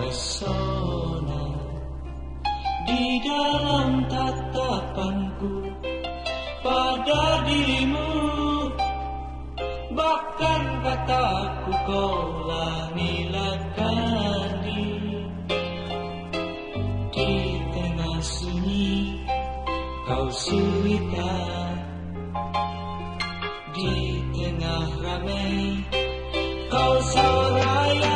terpesona di dalam tatapanku pada dirimu, bahkan kataku kau langilkan di tengah sunyi kau suwita, di tengah ramai kau soraya.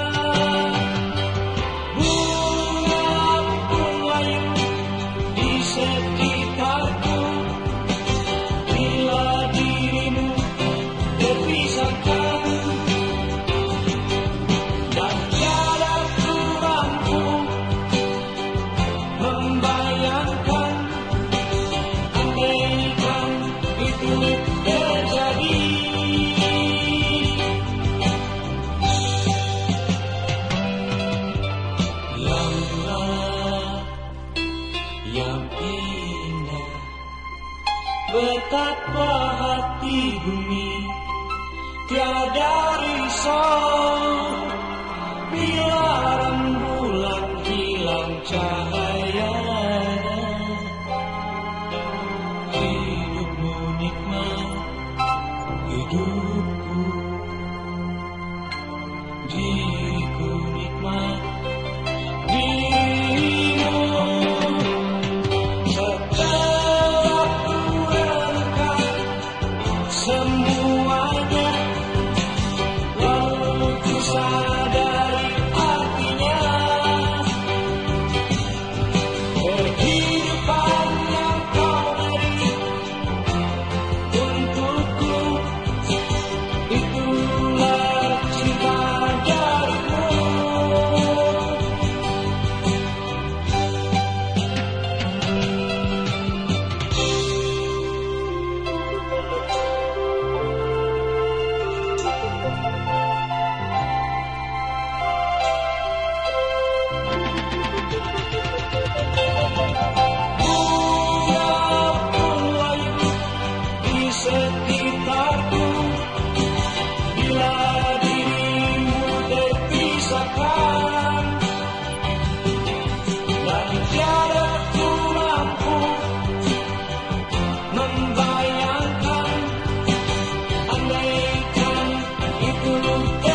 Yang indah, betapa hati bumi tiada risau bila rembulan hilang cahayanya. Hidupmu nikmat, hidupku, diriku nikmat, dirimu. Semuanya lalu ku sadari artinya kehidupan yang kau beri untukku, itulah cinta darimu. Sekitarku, bila dirimu terpisahkan, dan tiada ku mampu membayangkan, andaikan itu